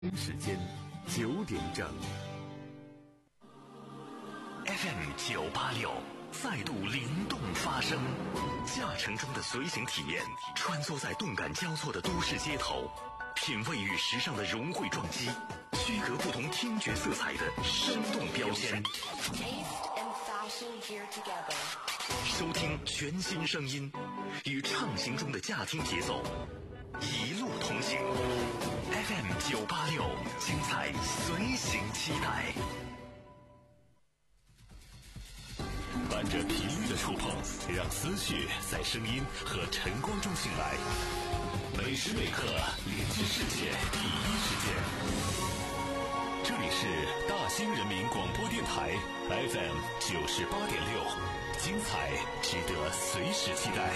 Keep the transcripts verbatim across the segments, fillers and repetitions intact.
时间九点整 F M 九八六再度灵动发声，驾乘中的随行体验，穿梭在动感交错的都市街头，品味与时尚的融汇撞击，区隔不同听觉色彩的生动标签，收听全新声音，与畅行中的驾听节奏一路同行。F M 九八六，精彩随行期待。伴着频率的触碰，让思绪在声音和晨光中醒来。每时每刻连接世界第一时间。这里是大兴人民广播电台 F M 九十八点六，精彩值得随时期待。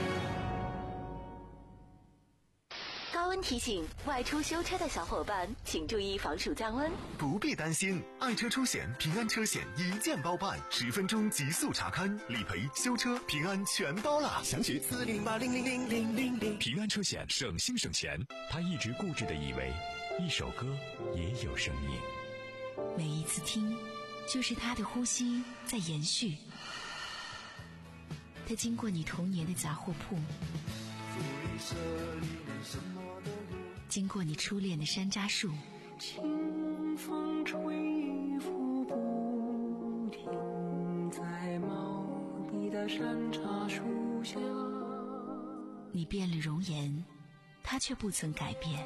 高温提醒，外出修车的小伙伴请注意防暑降温。 不必担心，爱车出险平安车险一键包办，十分钟极速查看，理赔、修车、平安全包了。详询四零八零零零零零零。 平安车险省心省钱。他一直固执地以为，一首歌也有生命， 每一次听，就是他的呼吸在延续。他经过你童年的杂货铺，经过你初恋的山楂树， 清风吹拂不停在茂密的山茶树下。 你变了容颜，他却不曾改变。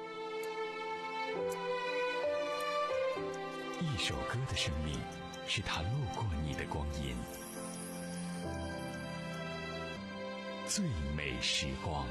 一首歌的生命，是他路过你的光阴。最美时光。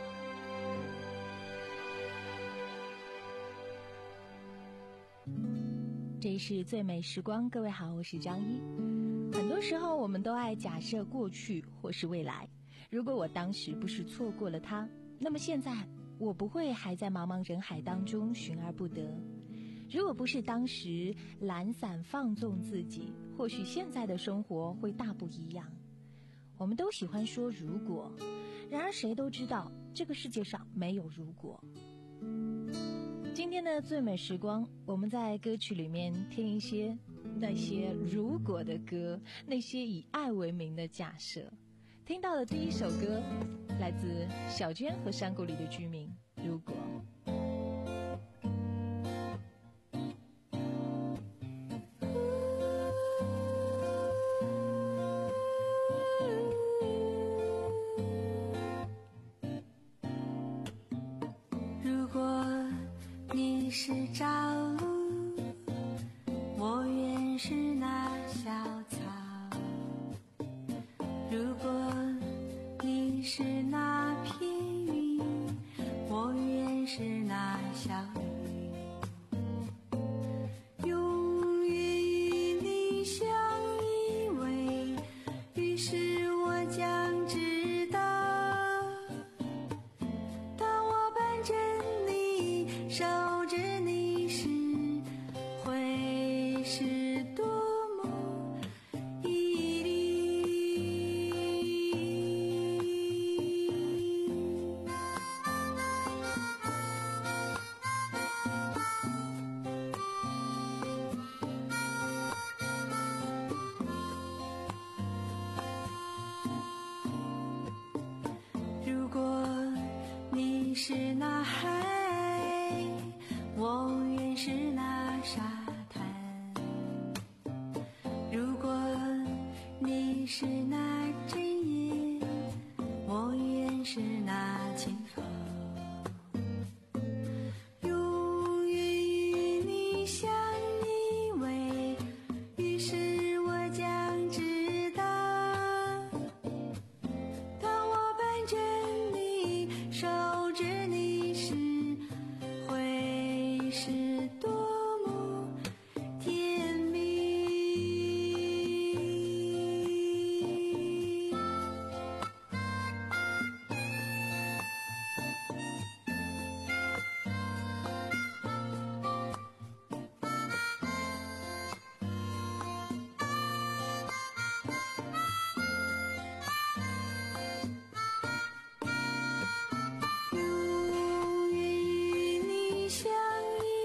这里是最美时光，各位好，我是张一。很多时候我们都爱假设过去或是未来，如果我当时不是错过了他，那么现在我不会还在茫茫人海当中寻而不得。如果不是当时懒散放纵自己，或许现在的生活会大不一样。我们都喜欢说如果，然而谁都知道这个世界上没有如果。今天的最美时光，我们在歌曲里面听一些那些如果的歌，那些以爱为名的假设。听到的第一首歌来自小娟和山谷里的居民，如果。 你是朝露，我愿是那小草。如果你是那片云，我愿是那小雨。永远与你相依偎，于是我将知道，当我伴着你守着你时，会是多么绮丽。如果你是那海，我愿是那沙滩。如果你是那针叶，我愿是那清风。永远与你相依偎，于是我将知道，当我伴着你守着你时，会是多么甜蜜。永远与你相依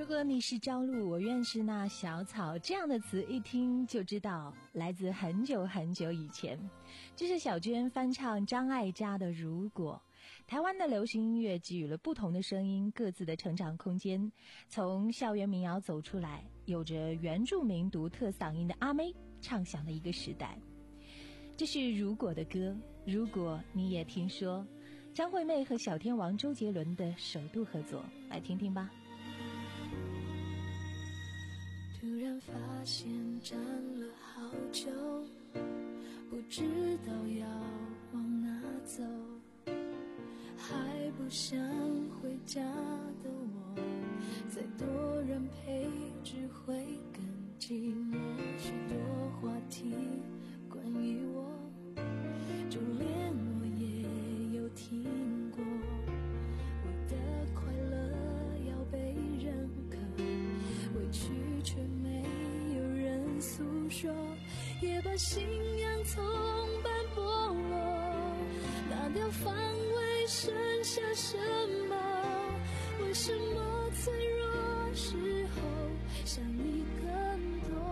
和你是朝露，我愿是那小草，这样的词一听就知道来自很久很久以前。这是小娟翻唱张艾嘉的《如果》。台湾的流行音乐给予了不同的声音各自的成长空间，从校园民谣走出来，有着原住民独特嗓音的阿妹唱响了一个时代。这是《如果》的歌，如果你也听说，张惠妹和小天王周杰伦的首度合作，来听听吧。 突然发现站了好久，不知道要往哪走，还不想回家的我，再多人陪只会更寂寞。许多话题关于我，就连我也有听过，我的快乐要被认可，委屈却没有人诉说，也把信仰从斑驳落，拿掉防卫剩下什么？为什么脆弱时候想你更多？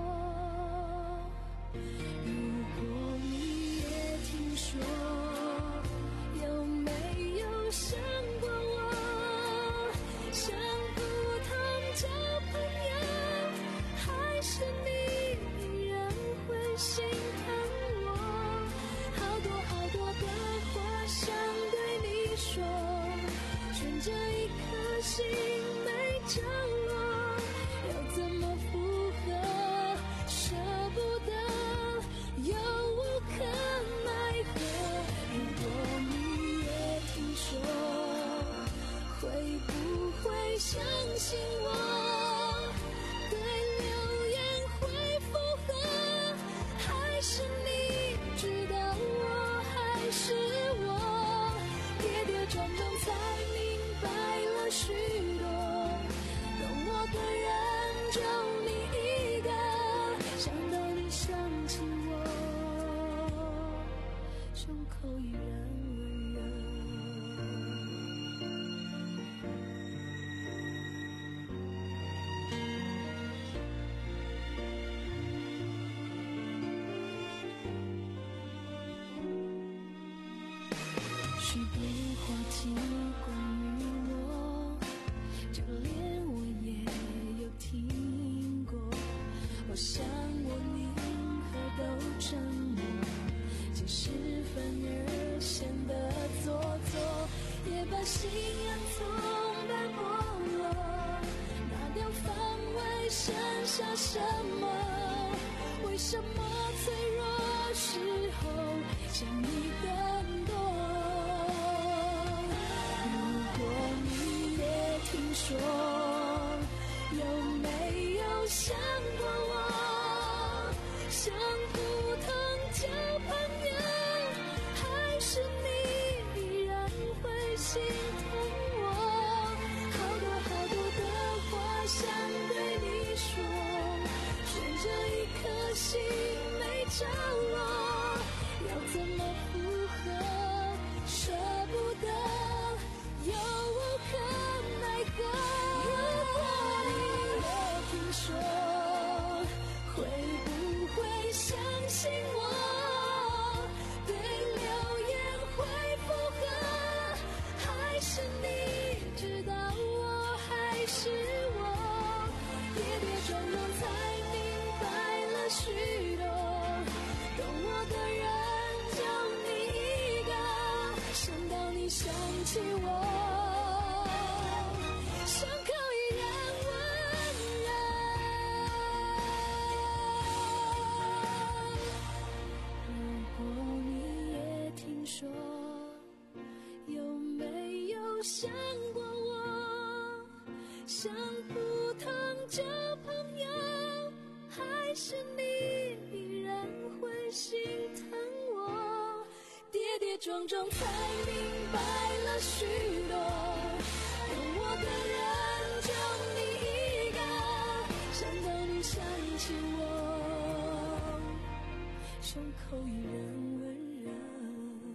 如果你也听说，有没有想过我？想不通交朋友，还是你依然会心疼我？好多好多的话想对你说，悬着一颗心没着落，要怎么附和？舍不得，又无可奈何。如果你也听说，会不会相信我？对流言会附和，还是你知道我还是我？跌跌撞撞才明白了许多，懂我的人就你一个，想到你想起我，胸口依然温热。许多话题关于我，就连我也有听过，我想我宁可都沉默，即使反而显得做作，也把信仰从斑驳落，拿掉防卫剩下什么？为什么脆弱时候想你更多？如果你也听说，有没有想过我？想不通交朋友，还是你依然会心疼我？好多好多的话想对你说，悬着一颗心没着落，要怎么附和？舍不得，又无可奈何。如果你也听说，会不会相信我？对流言会附和，还是你知道我还是我？跌跌撞撞才明白了许多，懂我的人就你一个，想到你想起我，胸口依然温热。如果你也听说，有没有想过我？想不通交朋友，还是你依然会心疼我？跌跌撞撞才明白了许多，懂我的人就你一个，想到你想起我，胸口依然温热。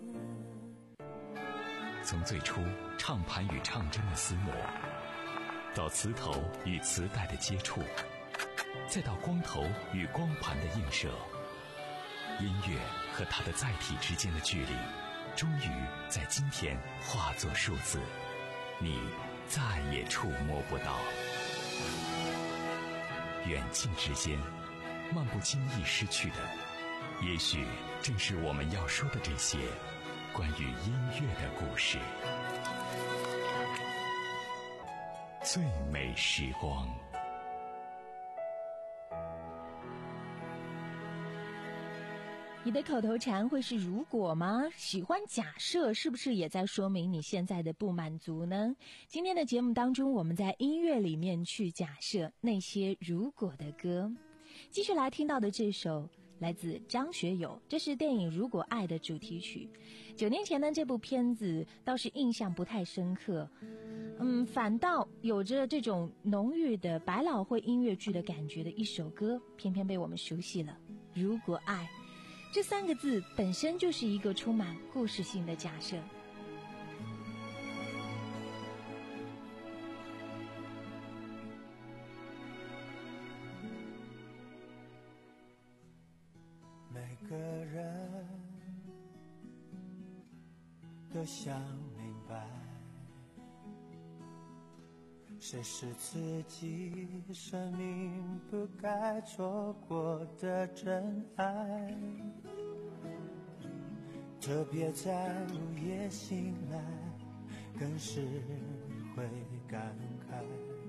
从最初唱盘与唱针的厮磨， 到磁头与磁带的接触，再到光头与光盘的映射，音乐和它的载体之间的距离，终于在今天化作数字，你再也触摸不到。远近之间，漫不经意失去的，也许正是我们要说的这些关于音乐的故事。最美时光。 你的口头禅会是如果吗？喜欢假设是不是也在说明你现在的不满足呢？今天的节目当中，我们在音乐里面去假设那些如果的歌。继续来听到的这首来自张学友，这是电影《如果爱》的主题曲。九年前的这部片子倒是印象不太深刻，嗯，反倒有着这种浓郁的百老汇音乐剧的感觉的一首歌，偏偏被我们熟悉了。如果爱这三个字本身就是一个充满故事性的假设。 每个人都想明白，谁是自己生命不该错过的真爱，特别在午夜醒来，更是会感慨，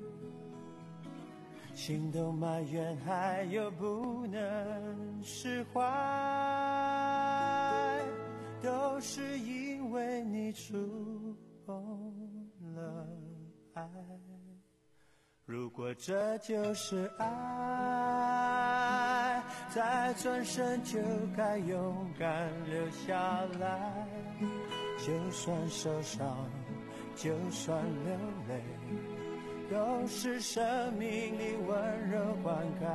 心动埋怨还有不能释怀，都是因为你触碰了爱。如果这就是爱，再转身就该勇敢留下来，就算受伤，就算流泪，都是生命里温柔灌溉。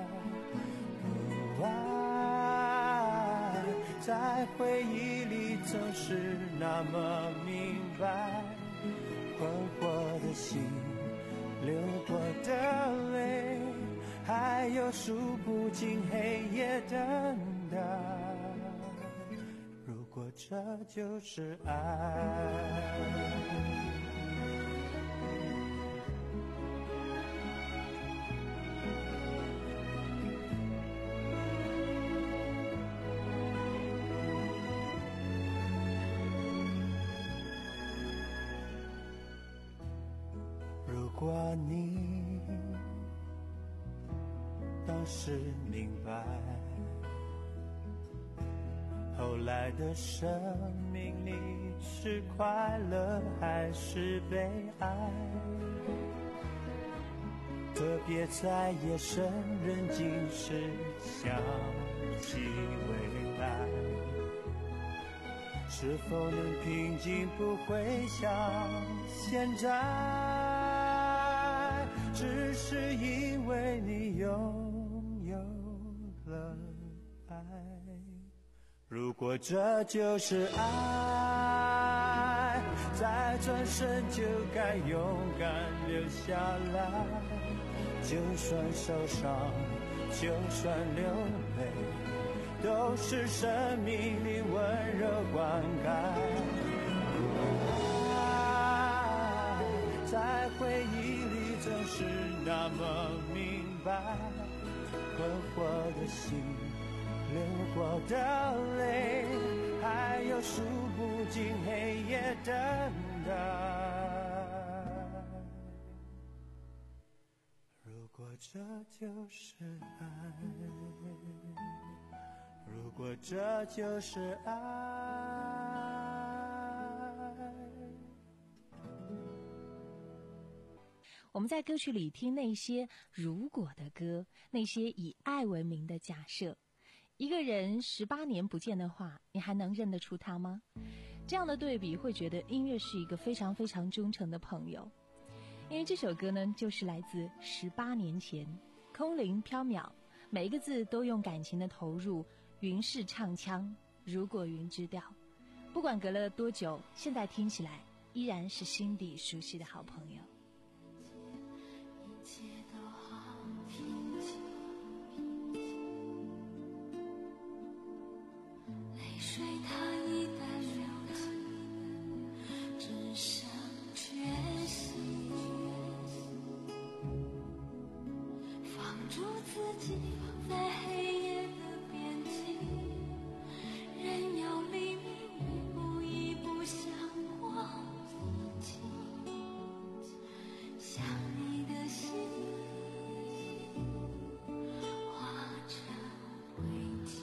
不爱，在回忆里总是那么明白，困惑的心，流过的泪，还有数不尽黑夜等待。如果这就是爱，如果你当时明白，后来的生命里是快乐还是悲哀，特别在夜深人静时想起未来，是否能平静不会像现在，只是因为你拥有了爱。如果这就是爱，再转身就该勇敢留下来，就算受伤，就算流泪，都是生命里温柔灌溉。爱在回忆里总是那么明白，困惑的心，流过的泪，还有数不尽黑夜等待。如果这就是爱，如果这就是爱。 我们在歌曲里听那些如果的歌，那些以爱为名的假设。一个人十八年不见的话，你还能认得出他吗？这样的对比会觉得音乐是一个非常非常忠诚的朋友。因为这首歌呢，就是来自十八年前，空灵缥缈，每一个字都用感情的投入，云式唱腔，如果云知调。不管隔了多久，现在听起来依然是心底熟悉的好朋友。 水它一旦流尽，只剩决心，放逐自己在黑夜的边境，任由黎明一步一步向我逼近，想你的心化成灰烬。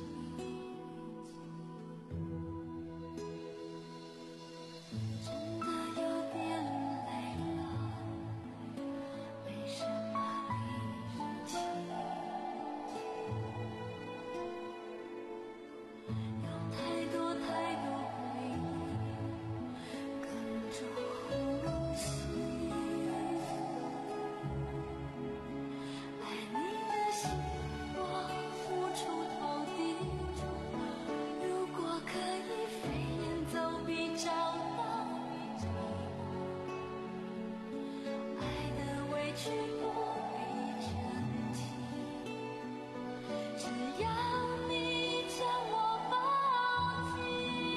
真的有点累了，没什么力气，有太多太多回忆跟着呼吸。爱你的心我付出透底，如果可以飞檐走壁找到你，爱的委屈不必珍惜，只要你将我抱紧。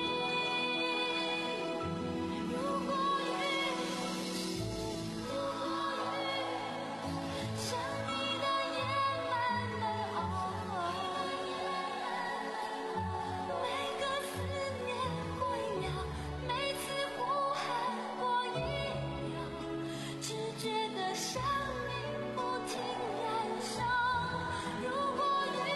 如果雨如果雨像你的夜慢慢熬，每个思念过一秒，每次呼喊过一秒，只觉得生命不停燃烧。如果雨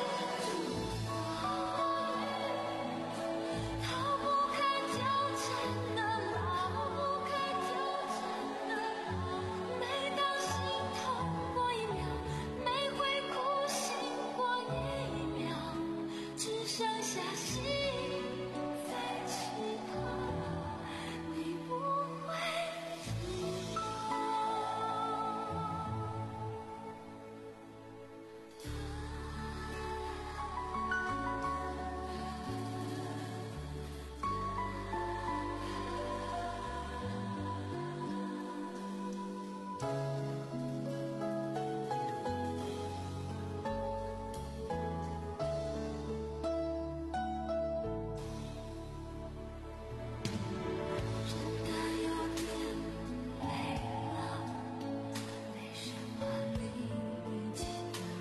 逃不开纠缠的牢，不开纠缠的牢，每当心痛过一秒，每回哭醒过一秒，只剩下心在祈祷你不会知道。真的有点累了，没什么力气，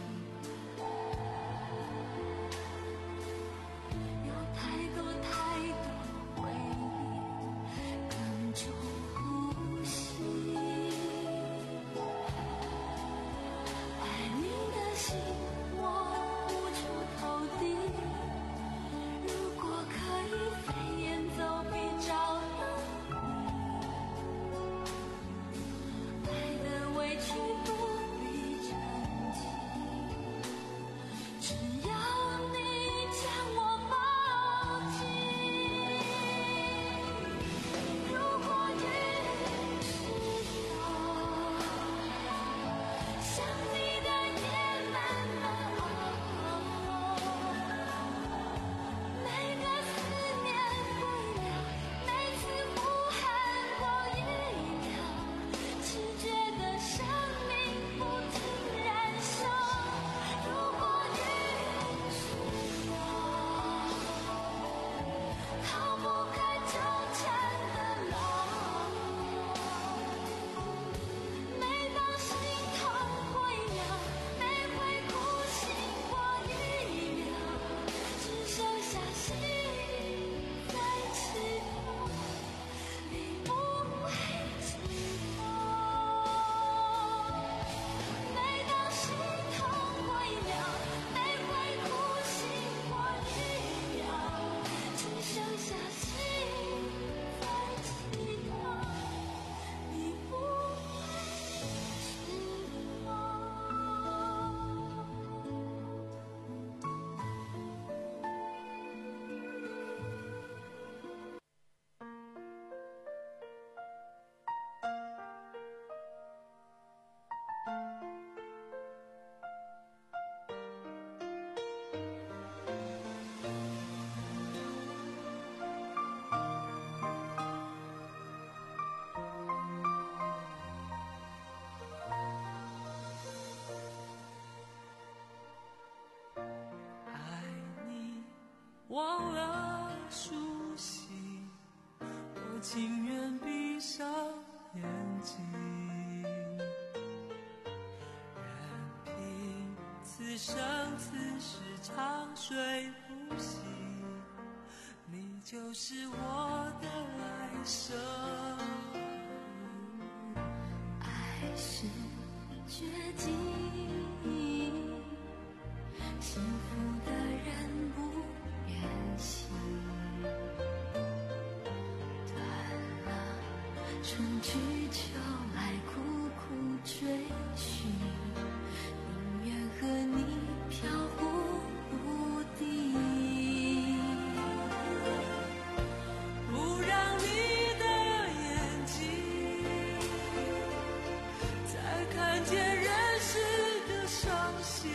有太多太多回忆跟着呼吸。爱你的心我付出透底，如果可以飞檐走壁找到你，爱的委屈不必珍惜，只要你将我抱紧。如果雨是风，像你的夜慢慢熬，每个思念过一秒，每次呼喊过一秒，只觉得生命不停燃烧。如果雨是风，逃不开纠缠的牢，每当心痛过一秒，每回哭醒过一秒，只剩下心在祈祷你不会知道。每当心痛过一秒，每回哭醒过一秒，只剩下心在祈祷你不会知道。 忘了熟悉，我情愿闭上眼睛，任凭此生此世长睡不息，你就是我的来生。 爱是绝技，幸福的人不愿醒，断了春去秋来苦苦追寻，宁愿和你飘忽不定， 不让你的眼睛再看见人世的伤心，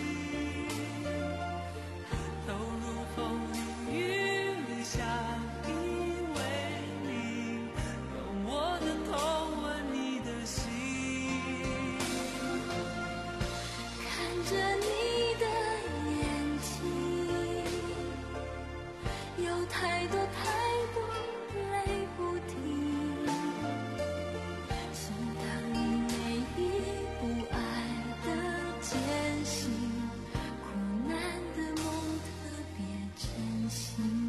投入风里雨里相依为命，用我的痛吻你的心， 看着你的眼睛，有太多太多泪不停，心疼你每一步爱的艰辛，苦难的梦特别真心。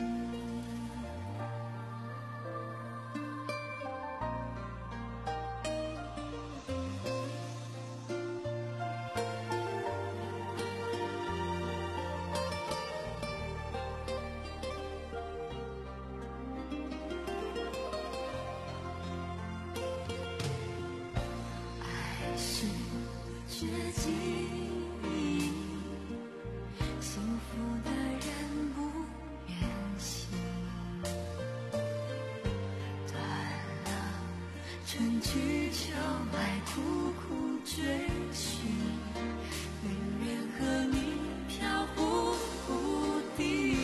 爱是绝技，幸福的人不愿醒，断了春去秋来苦苦追寻，宁愿和你飘忽不定，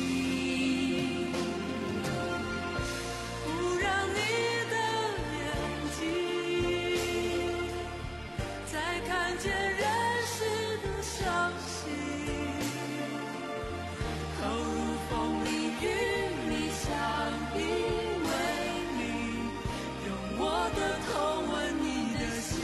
不让你的眼睛再看见人世的伤心，投入风里雨里相依为命，用我的痛吻你的心，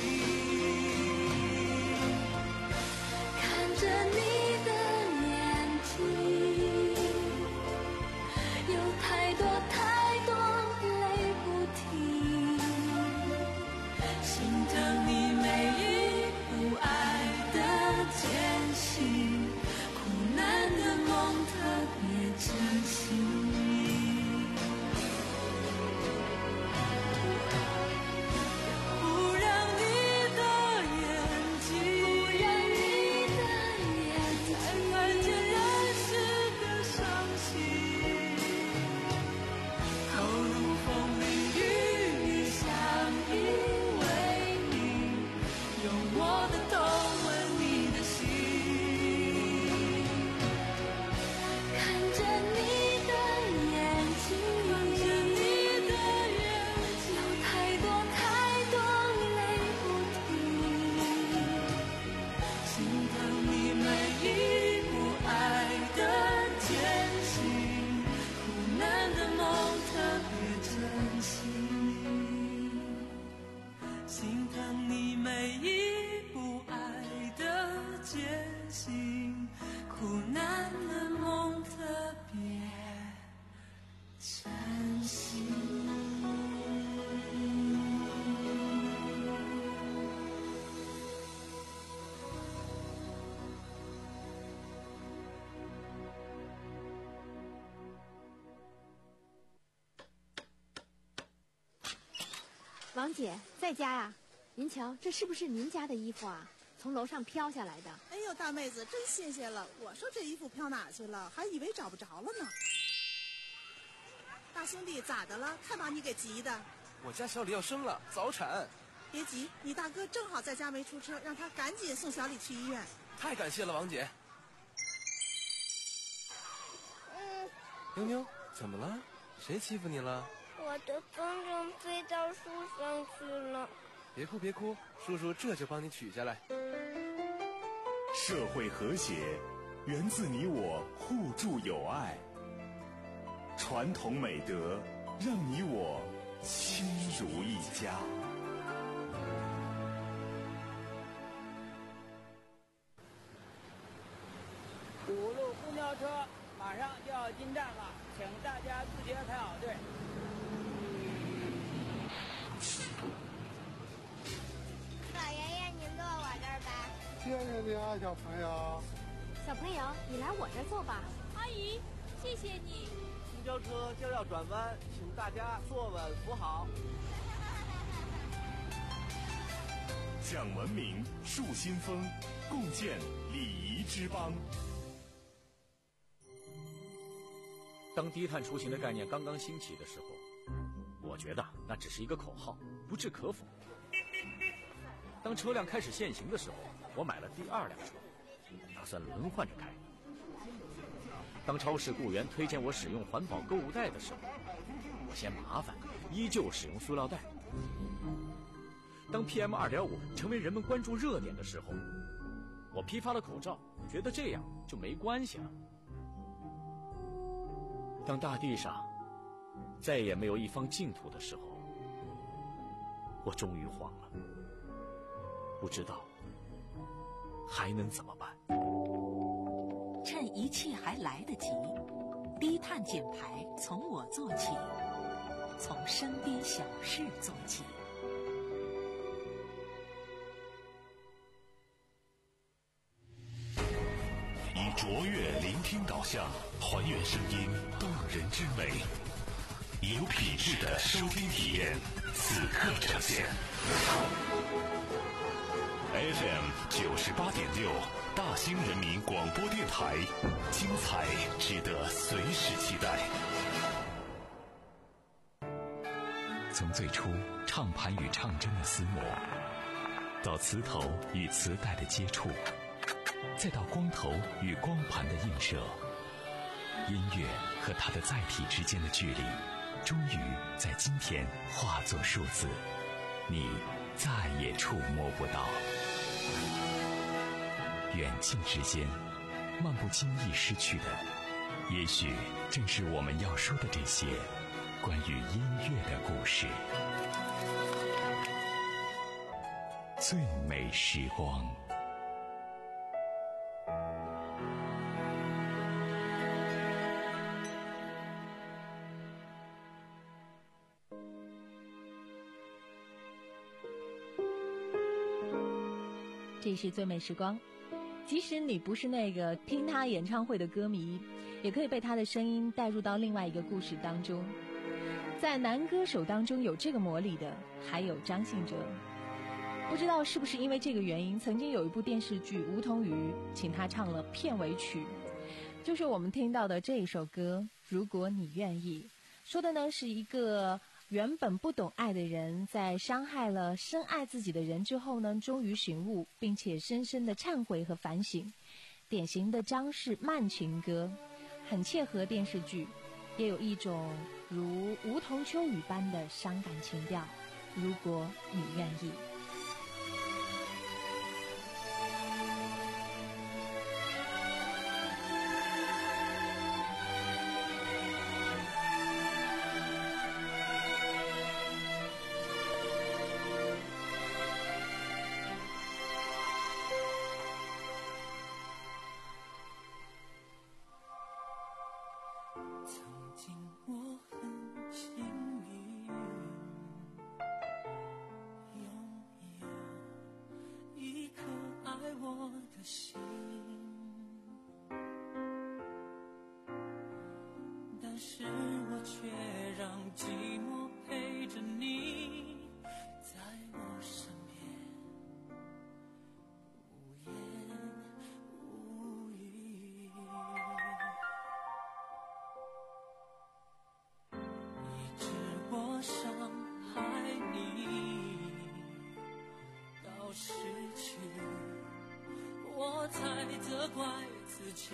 看着你的眼睛，有太多太多泪不停，心疼你每一步爱的艰辛，苦难的梦特别真心，不让你的眼睛，不让你的眼睛再看见人世的伤心，投入风里雨里相依为命，用我的痛吻你的心，看着你的眼睛，看着你的眼睛，有太多太多泪不停，心疼你每一步爱的艰辛，苦难的梦特别真心，心疼你每一步爱的艰辛，苦难的梦特别真心。 王姐在家呀？您瞧，这是不是您家的衣服啊？从楼上飘下来的。 哎呦，大妹子真新鲜了！我说这衣服飘哪去了，还以为找不着了呢。大兄弟，咋的了？太把你给急的。 我家小李要生了，早产。 别急，你大哥正好在家没出车，让他赶紧送小李去医院。 太感谢了，王姐。 嗯， 妞妞，怎么了？谁欺负你了？ 我的风筝飞到树上去了。 别哭别哭，叔叔这就帮你取下来。 社会和谐源自你我互助友爱。 传统美德，让你我亲如一家。 五路公交车马上就要进站了，请大家自觉排好队。 老爷爷，您坐我这儿吧。 谢谢你啊，小朋友。 小朋友，你来我这儿坐吧。 阿姨，谢谢你。 公交车将要转弯，请大家坐稳扶好。 讲文明，树新风，共建礼仪之邦。 当低碳出行的概念刚刚兴起的时候，我觉得那只是一个口号，不置可否。当车辆开始限行的时候，我买了第二辆车，打算轮换着开。当超市雇员推荐我使用环保购物袋的时候，我嫌麻烦，依旧使用塑料袋。当 P M 二点五 成为人们关注热点的时候，我批发了口罩，觉得这样就没关系了。当大地上再也没有一方净土的时候，我终于慌了，不知道还能怎么办。 趁一切还来得及，低碳减排从我做起，从身边小事做起。 以卓越聆听导向，还原声音动人之美，有品质的收听体验，此刻呈现。F M 九十八点六，大兴人民广播电台，精彩值得随时期待。 从最初唱盘与唱针的厮磨，到磁头与磁带的接触，再到光头与光盘的映射，音乐和它的载体之间的距离，终于在今天化作数字，你再也触摸不到。远近之间，漫不经意失去的，也许正是我们要说的这些关于音乐的故事。最美时光。 这是最美时光，即使你不是那个听他演唱会的歌迷，也可以被他的声音带入到另外一个故事当中。在男歌手当中有这个魔力的还有张信哲，不知道是不是因为这个原因，曾经有一部电视剧《梧桐雨》请他唱了片尾曲，就是我们听到的这一首歌《如果你愿意》，说的呢是一个原本不懂爱的人，在伤害了深爱自己的人之后呢，终于醒悟，并且深深的忏悔和反省。典型的张氏慢情歌，很切合电视剧，也有一种如梧桐秋雨般的伤感情调。如果你愿意。 但是我却让寂寞陪着你，在我身边无言无语。一直我伤害你，到失去我才责怪自己。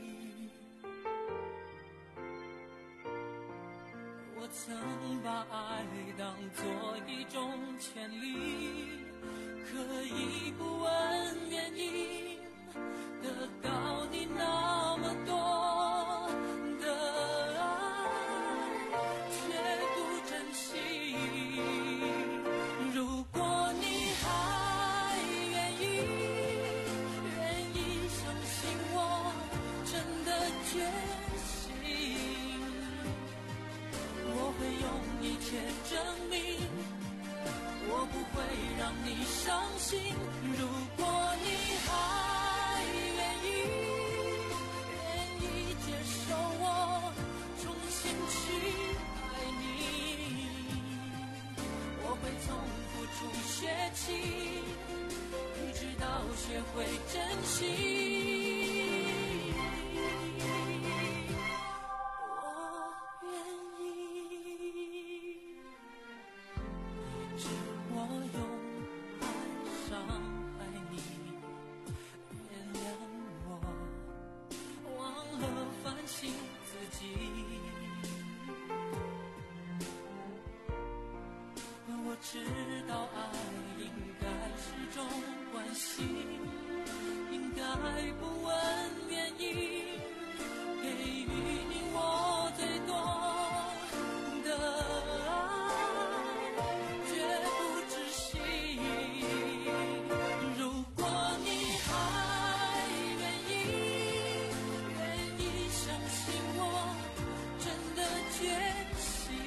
我曾把爱当作一种权利，可以不问原因，得到你那么多的爱。 心。如果你还愿意，愿意接受我重新去爱你，我会从付出学起，一直到学会珍惜。知道爱应该是种关系，应该不问原因，给予你我最多的爱，绝不止息。如果你还愿意，愿意相信我真的决心，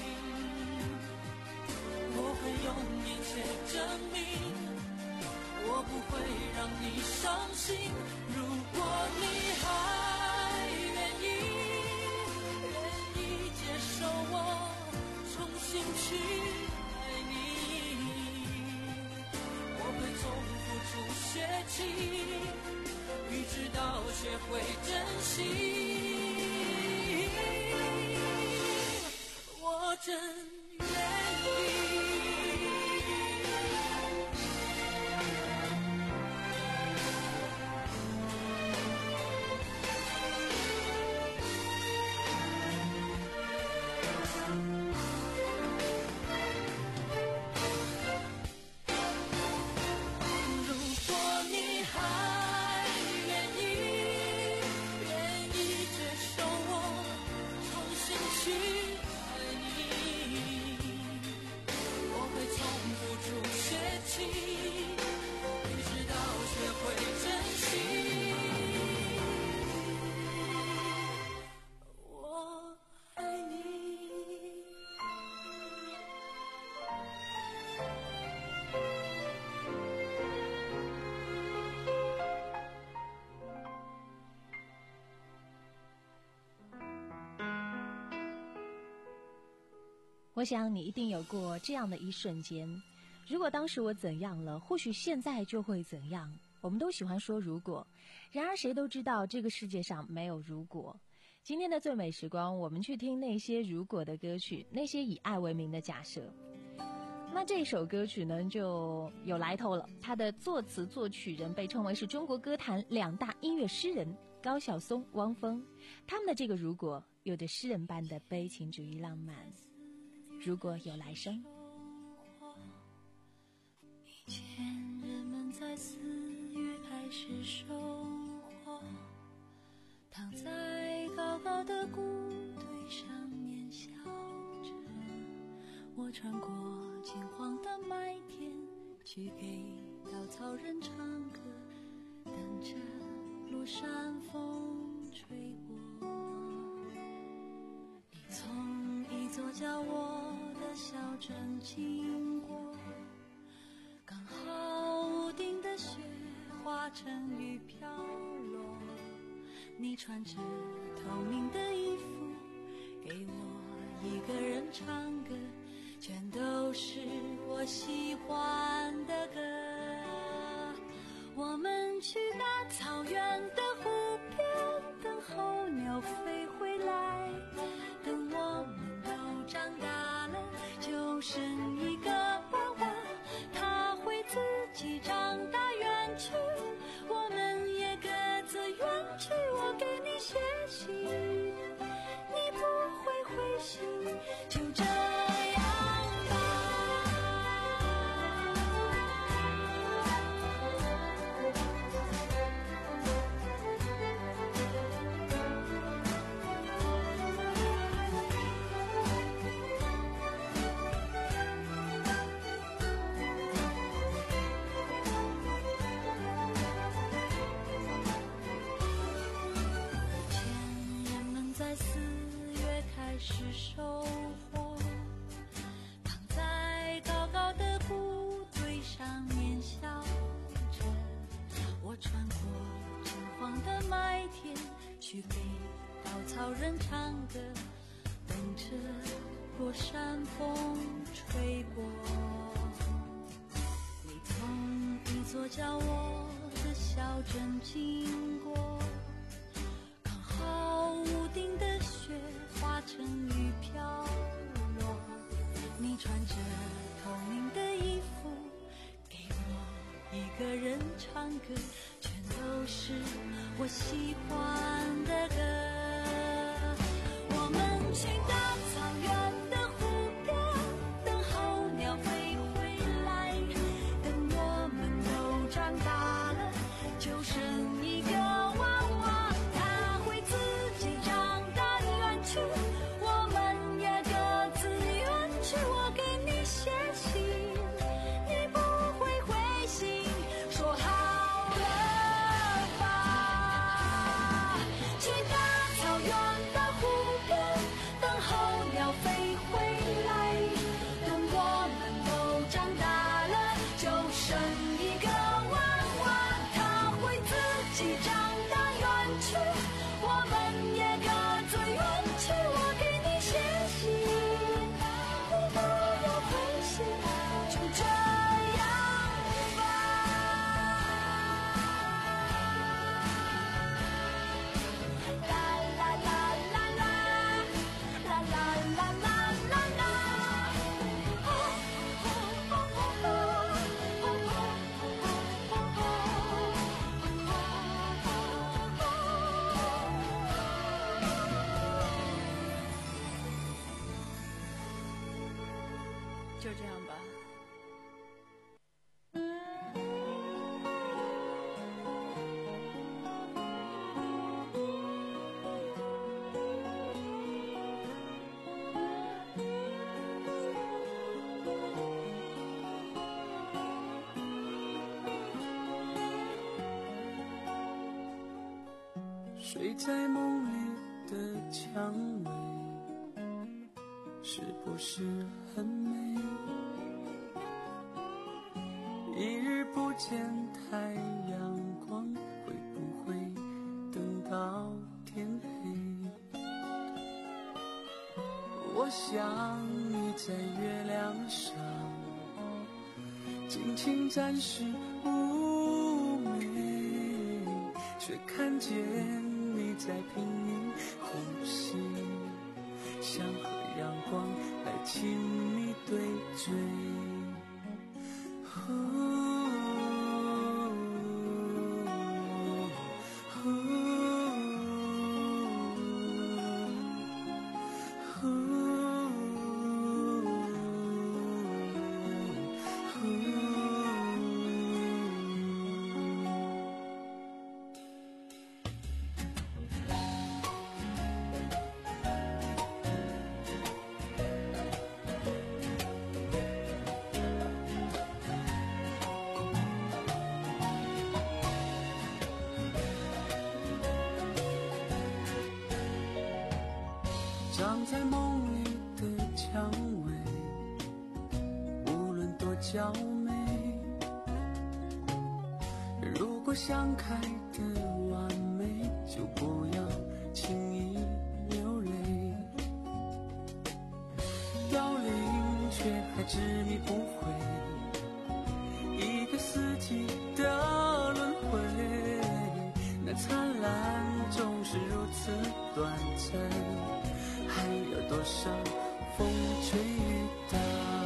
我会用一切证明，我不会让你伤心。如果你还愿意，愿意接受我重新去爱你，我会从付出学起，一直到学会珍惜。我真愿意。 我想你一定有过这样的一瞬间，如果当时我怎样了，或许现在就会怎样。我们都喜欢说如果，然而谁都知道这个世界上没有如果。今天的最美时光，我们去听那些如果的歌曲，那些以爱为名的假设。那这首歌曲呢就有来头了，它的作词作曲人被称为是中国歌坛两大音乐诗人高晓松、汪峰，他们的这个如果有着诗人般的悲情主义浪漫。如果有来生， 以前人们在四月开始收获，躺在高高的谷堆上面笑着，我穿过金黄的麦田，去给稻草人唱歌，等着落山风吹过。你从一座叫我的小镇经过，刚好屋顶的雪化成雨飘落，你穿着透明的衣服给我一个人唱歌，全都是我喜欢的歌。我们去那草原的湖边，等候鸟飞回来，等我们都长大了，就剩一个娃娃，他会自己长大远去，我们也各自远去。我给你写信，你不会回信，就这样吧。是收获，躺在高高的谷堆上面笑歌，等着落山风吹过。你从一座叫我的小镇经过，刚好屋顶的雪化成雨飘落。你穿着透明的衣服，给我一个人唱歌，全都是我喜欢的歌。我们去大草原的湖边，等候鸟飞回来。等我们都长大了，就剩一个娃娃，他会自己长大远去，我们也各自远去。我给你写信，你不会回信，说好了吧。去大草原的湖边，等候鸟飞回来。等我们都长大了，就剩一个娃娃，他会自己长大远去，我们也各自远去。我给你写信，你不要回信，就这样吧。啦啦啦啦啦，啦啦啦啦啦啦。就这样吧。 睡在梦里的蔷薇，是不是很美？一日不见太阳光，会不会等到天黑？我想你在月亮上尽情展示妩媚，却看见你在拼命呼吸，想和阳光来亲密对嘴。长在梦里的蔷薇，无论多娇美，如果想开的完美，就不要轻易流泪。凋零却还执迷不悔，一个四季的轮回，那灿烂总是如此短暂，还有多少风吹雨打？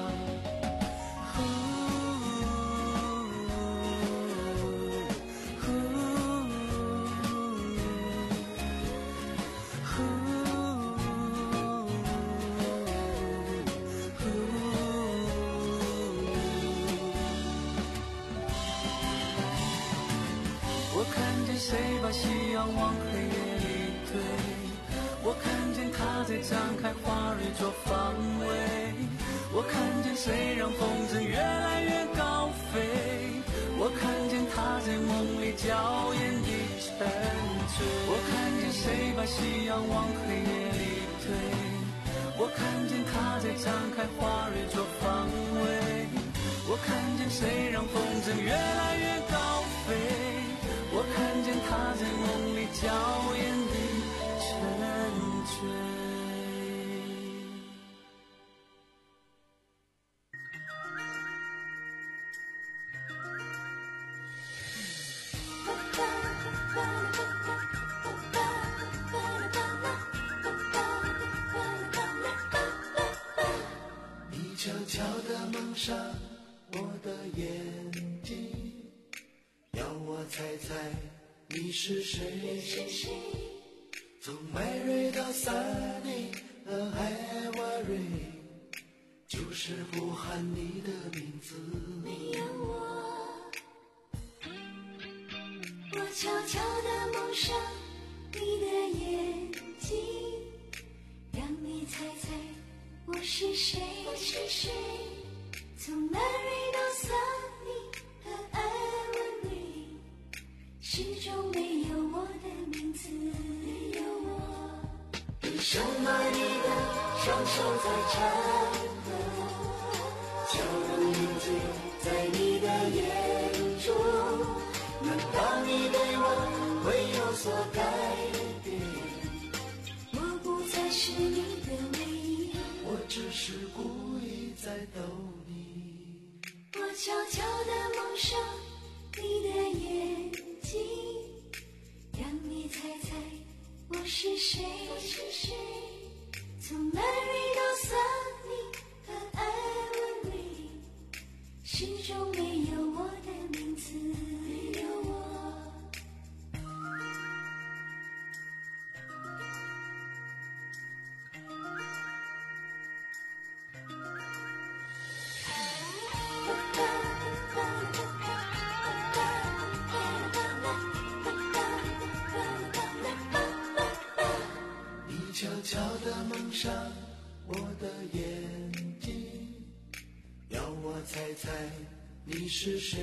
我看见谁把夕阳往黑夜里推，我看见他在张开花蕊做防卫，我看见谁让风筝越来越高飞，我看见他在梦里娇艳地沉醉，我看见谁把夕阳往黑夜里推，我看见他在张开花蕊做防卫，我看见谁让风筝越来越高飞，我看见他在梦里娇艳地沉醉。 蒙上我的眼睛，要我猜猜你是谁？从迈瑞到萨尼和海瓦瑞，就是不喊你的名字。 没有我，我悄悄地蒙上你的眼睛，让你猜猜我是谁？我是谁？从迈瑞到萨尼和艾文瑞，始终没有我的名字。没有我， 为什么你的双手在颤抖？笑容凝结在你的眼中，难道你对我会有所改变？ 我不再是你的唯一， 我只是故意在逗你。 我悄悄地蒙上你的眼睛，让你猜猜我是谁？我是谁？从迈瑞到萨尼和艾文瑞，始终没有我的名字。没有我， 你悄悄地蒙上我的眼睛，要我猜猜你是谁？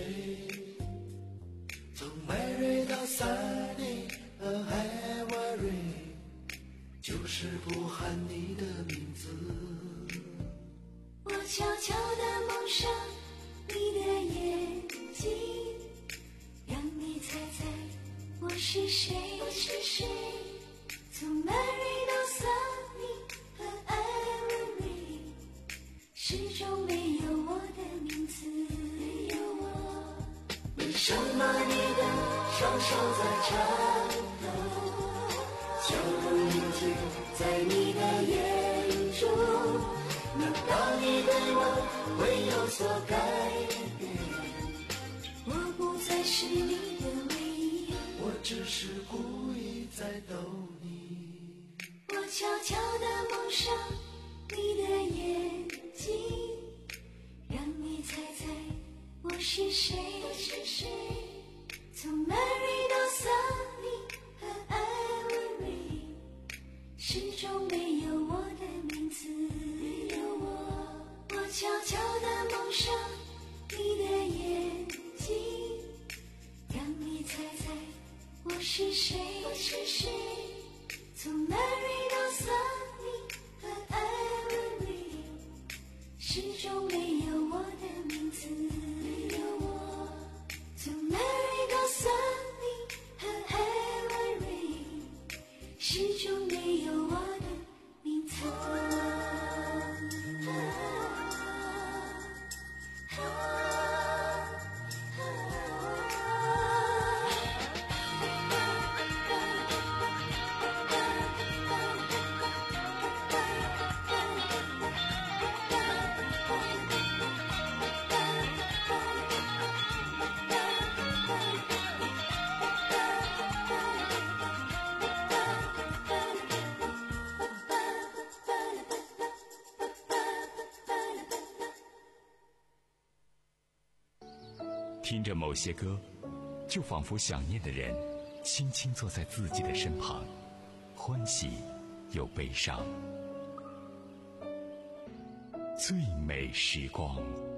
从迈瑞到萨尼和海瓦瑞，就是不喊你的名字。 我悄悄地蒙上你的眼睛，让你猜猜我是谁？我是谁？从迈瑞到萨尼和艾文瑞，始终没有我的名字。没有我， 为什么你的双手在颤抖？笑容凝结在你的眼中，难道你对我会有所改变？ 我不再是你的唯一， 我只是故意在逗你。 我悄悄地蒙上你的眼睛，让你猜猜我是谁？我是谁？从迈瑞到萨尼和艾文瑞，始终没有我的名字。没有我，我悄悄地蒙上你的眼睛，让你猜猜我是谁？我是谁？从迈瑞到萨尼和艾文瑞，始终没有我的名字。没有我，从迈瑞到萨尼和艾文瑞，始终没有我的名字。 听着某些歌，就仿佛想念的人轻轻坐在自己的身旁，欢喜又悲伤。最美时光，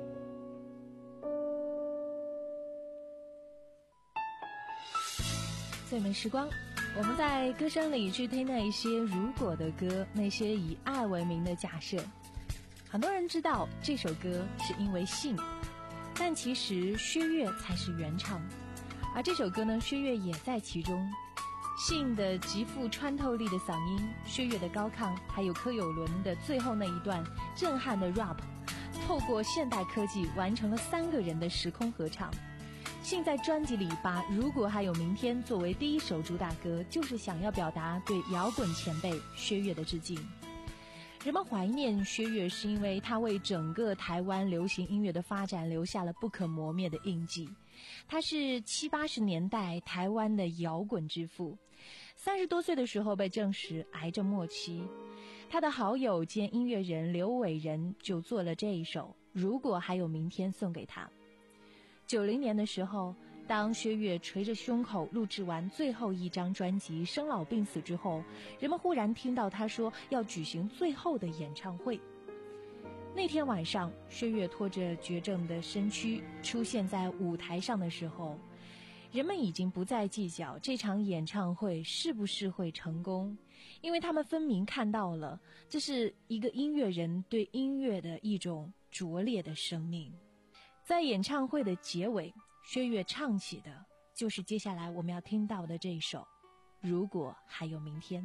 最美时光，我们在歌声里去听那一些如果的歌，那些以爱为名的假设。很多人知道这首歌是因为性，但其实薛岳才是原唱，而这首歌呢，薛岳也在其中。信的极富穿透力的嗓音，薛岳的高亢，还有柯有伦的最后那一段震撼的 rap， 透过现代科技完成了三个人的时空合唱。信在专辑里把如果还有明天作为第一首主打歌，就是想要表达对摇滚前辈薛岳的致敬。 人们怀念薛岳，是因为他为整个台湾流行音乐的发展留下了不可磨灭的印记。他是七八十年代台湾的摇滚之父，三十多岁的时候被证实癌症末期。他的好友兼音乐人刘伟仁就做了这一首《如果还有明天》送给他。九零年的时候，当薛岳捶着胸口录制完最后一张专辑《生老病死》之后，人们忽然听到他说要举行最后的演唱会。那天晚上，薛岳拖着绝症的身躯出现在舞台上的时候，人们已经不再计较这场演唱会是不是会成功，因为他们分明看到了，这是一个音乐人对音乐的一种拙劣的生命。在演唱会的结尾，薛岳唱起的就是接下来我们要听到的这一首《如果还有明天》。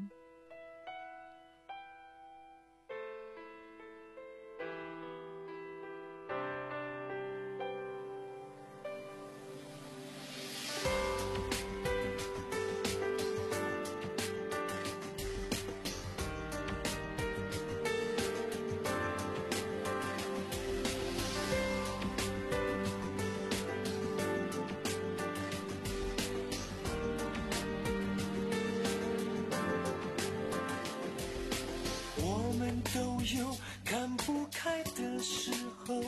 有看不开的时候，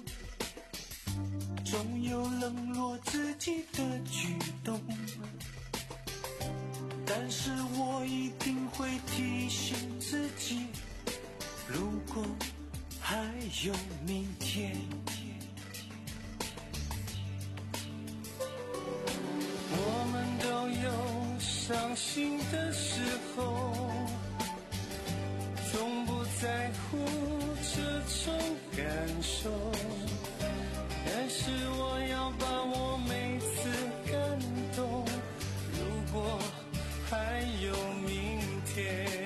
总有冷落自己的举动，但是我一定会提醒自己，如果还有明天。我们都有伤心的时候，从不在乎这种感受，但是我要把握每次感动，如果还有明天。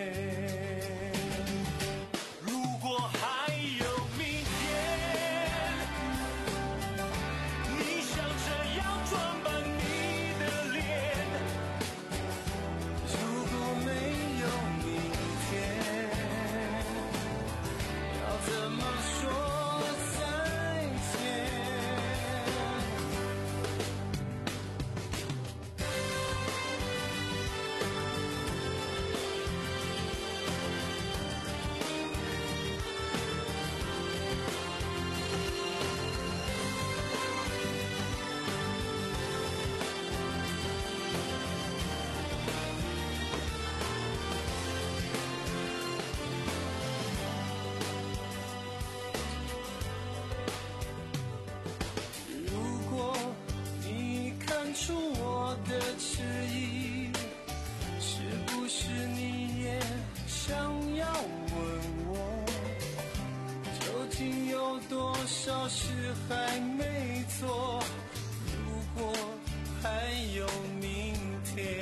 少事还没做，如果还有明天。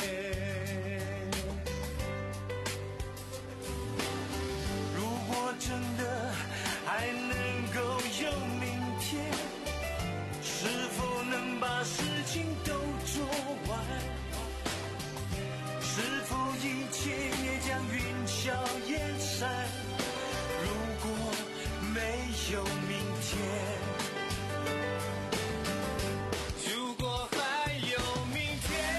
如果真的还能够有明天，是否能把事情都做完？是否一切也将云消烟散？如果没有明天，如果还有明天。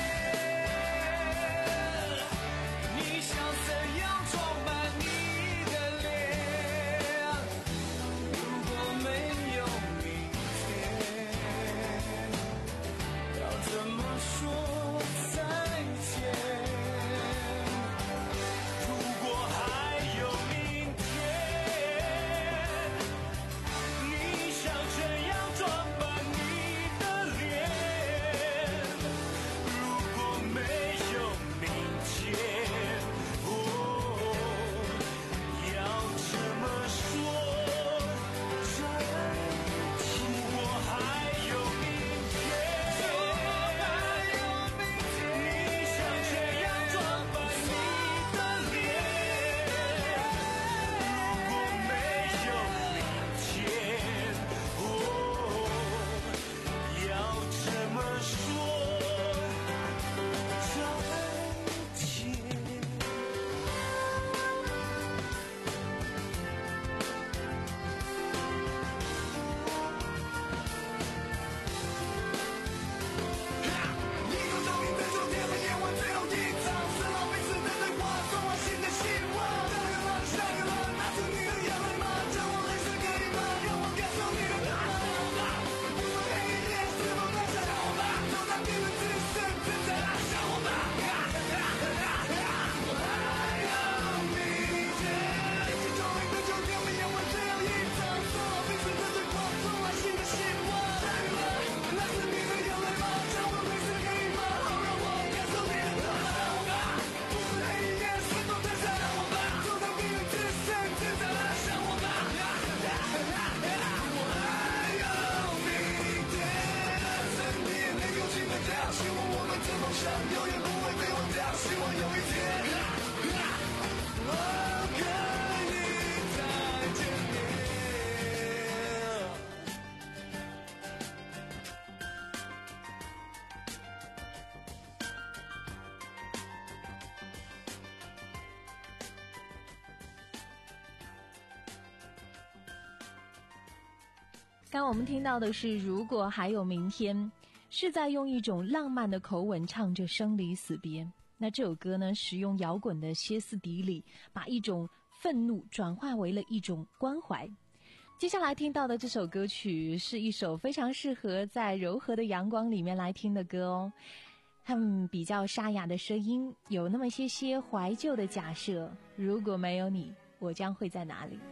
刚我们听到的是如果还有明天，是在用一种浪漫的口吻唱着生离死别。那这首歌呢，使用摇滚的歇斯底里，把一种愤怒转化为了一种关怀。接下来听到的这首歌曲是一首非常适合在柔和的阳光里面来听的歌哦。他们比较沙哑的声音，有那么些些怀旧的假设，如果没有你，我将会在哪里？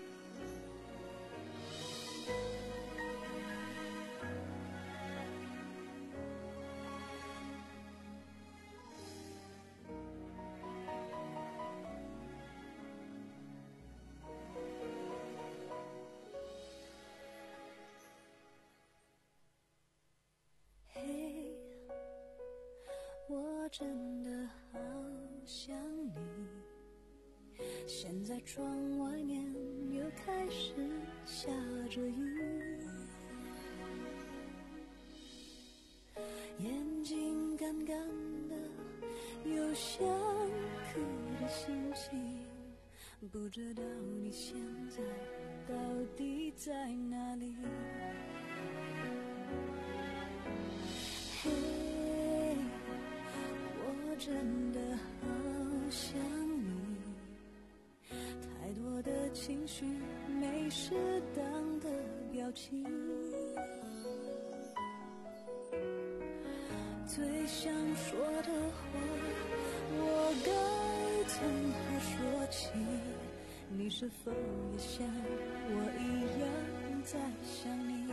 我真的好想你，现在窗外面又开始下着雨，眼睛干干的，有想哭的心情，不知道你现在到底在哪里。嘿，我真的好想你，太多的情绪，没适当的表情，最想说的话，我该从何说起？你是否也像我一样在想你？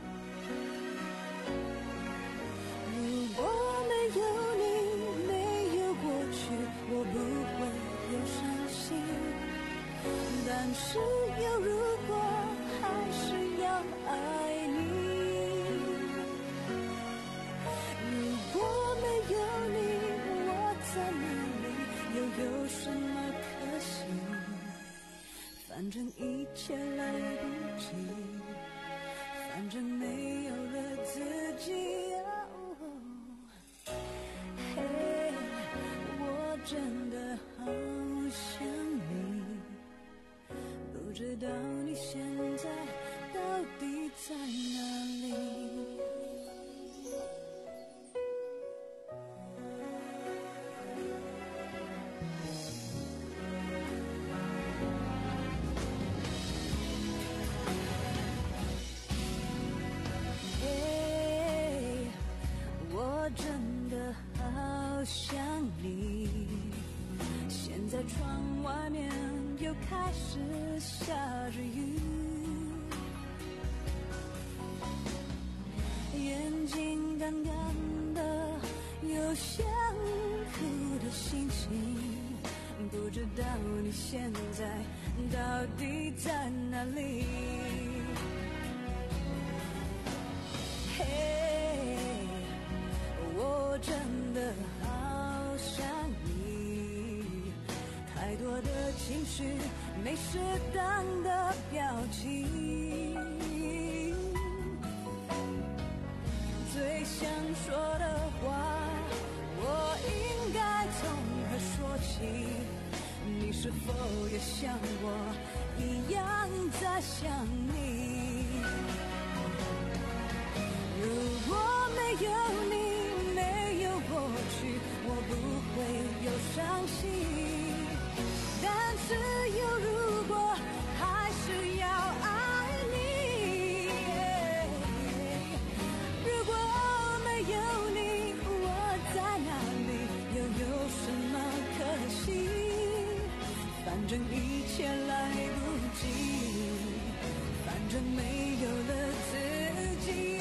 如果没有你，没有过去，我不会有伤心。但是有如果，还是要爱你。如果没有你，我在哪里，又有什么可惜？反正一切来不及，反正没有了自己。真的好想你，不知道你现在到底在哪里。嘿，我真的好想你，现在窗外面又开始下着雨，眼睛干干的，有想哭的心情，不知道你现在到底在哪里。嘿，我真的好想你，太多的情绪，没适当的表情，最想说的话，我应该从何说起？你是否也像我一样在想你？如果没有你，没有过去，我不会有伤心。但是有如果，还是要爱你。如果没有你，我在哪里，又有什么可惜？反正一切来不及，反正没有了自己。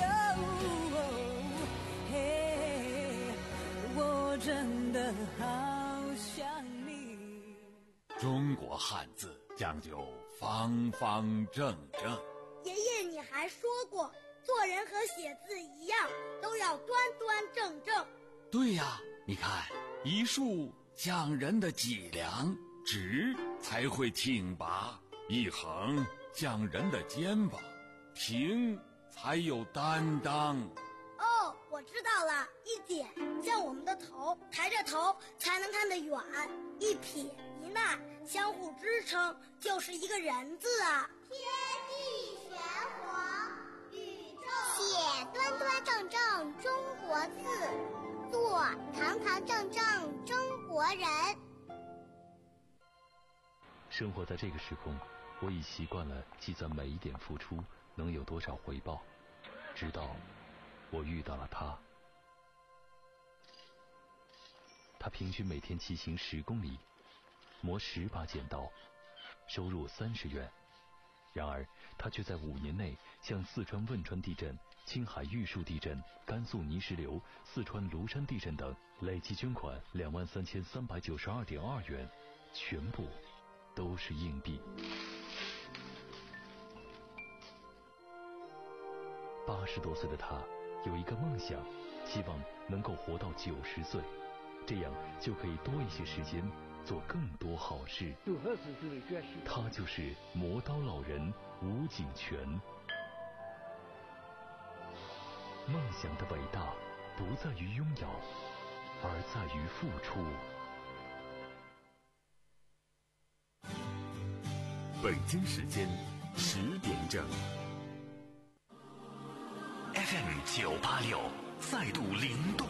哦，嘿，我真的好想你。 中国汉字讲究方方正正。 爷爷，你还说过，做人和写字一样，都要端端正正。 对呀，你看，一竖讲人的脊梁，直才会挺拔；一横讲人的肩膀，平才有担当。 哦，我知道了，一点像我们的头，抬着头才能看得远；一撇一捺相互支撑，就是一个人字啊。 天地玄黄， 字，做堂堂正正中国人。 生活在这个时空，我已习惯了计算每一点付出能有多少回报，直到我遇到了他。他平均每天骑行十公里，磨十把剪刀，收入三十元。然而他却在五年内向四川汶川地震、青海玉树地震、甘肃泥石流、四川庐山地震等累计捐款两万三千三百九十二点二元，全部都是硬币。八十多岁的他有一个梦想，希望能够活到九十岁，这样就可以多一些时间做更多好事。他就是磨刀老人吴景全。梦想的伟大不在于拥有，而在于付出。 北京时间十点整 ，F M 九八六再度灵动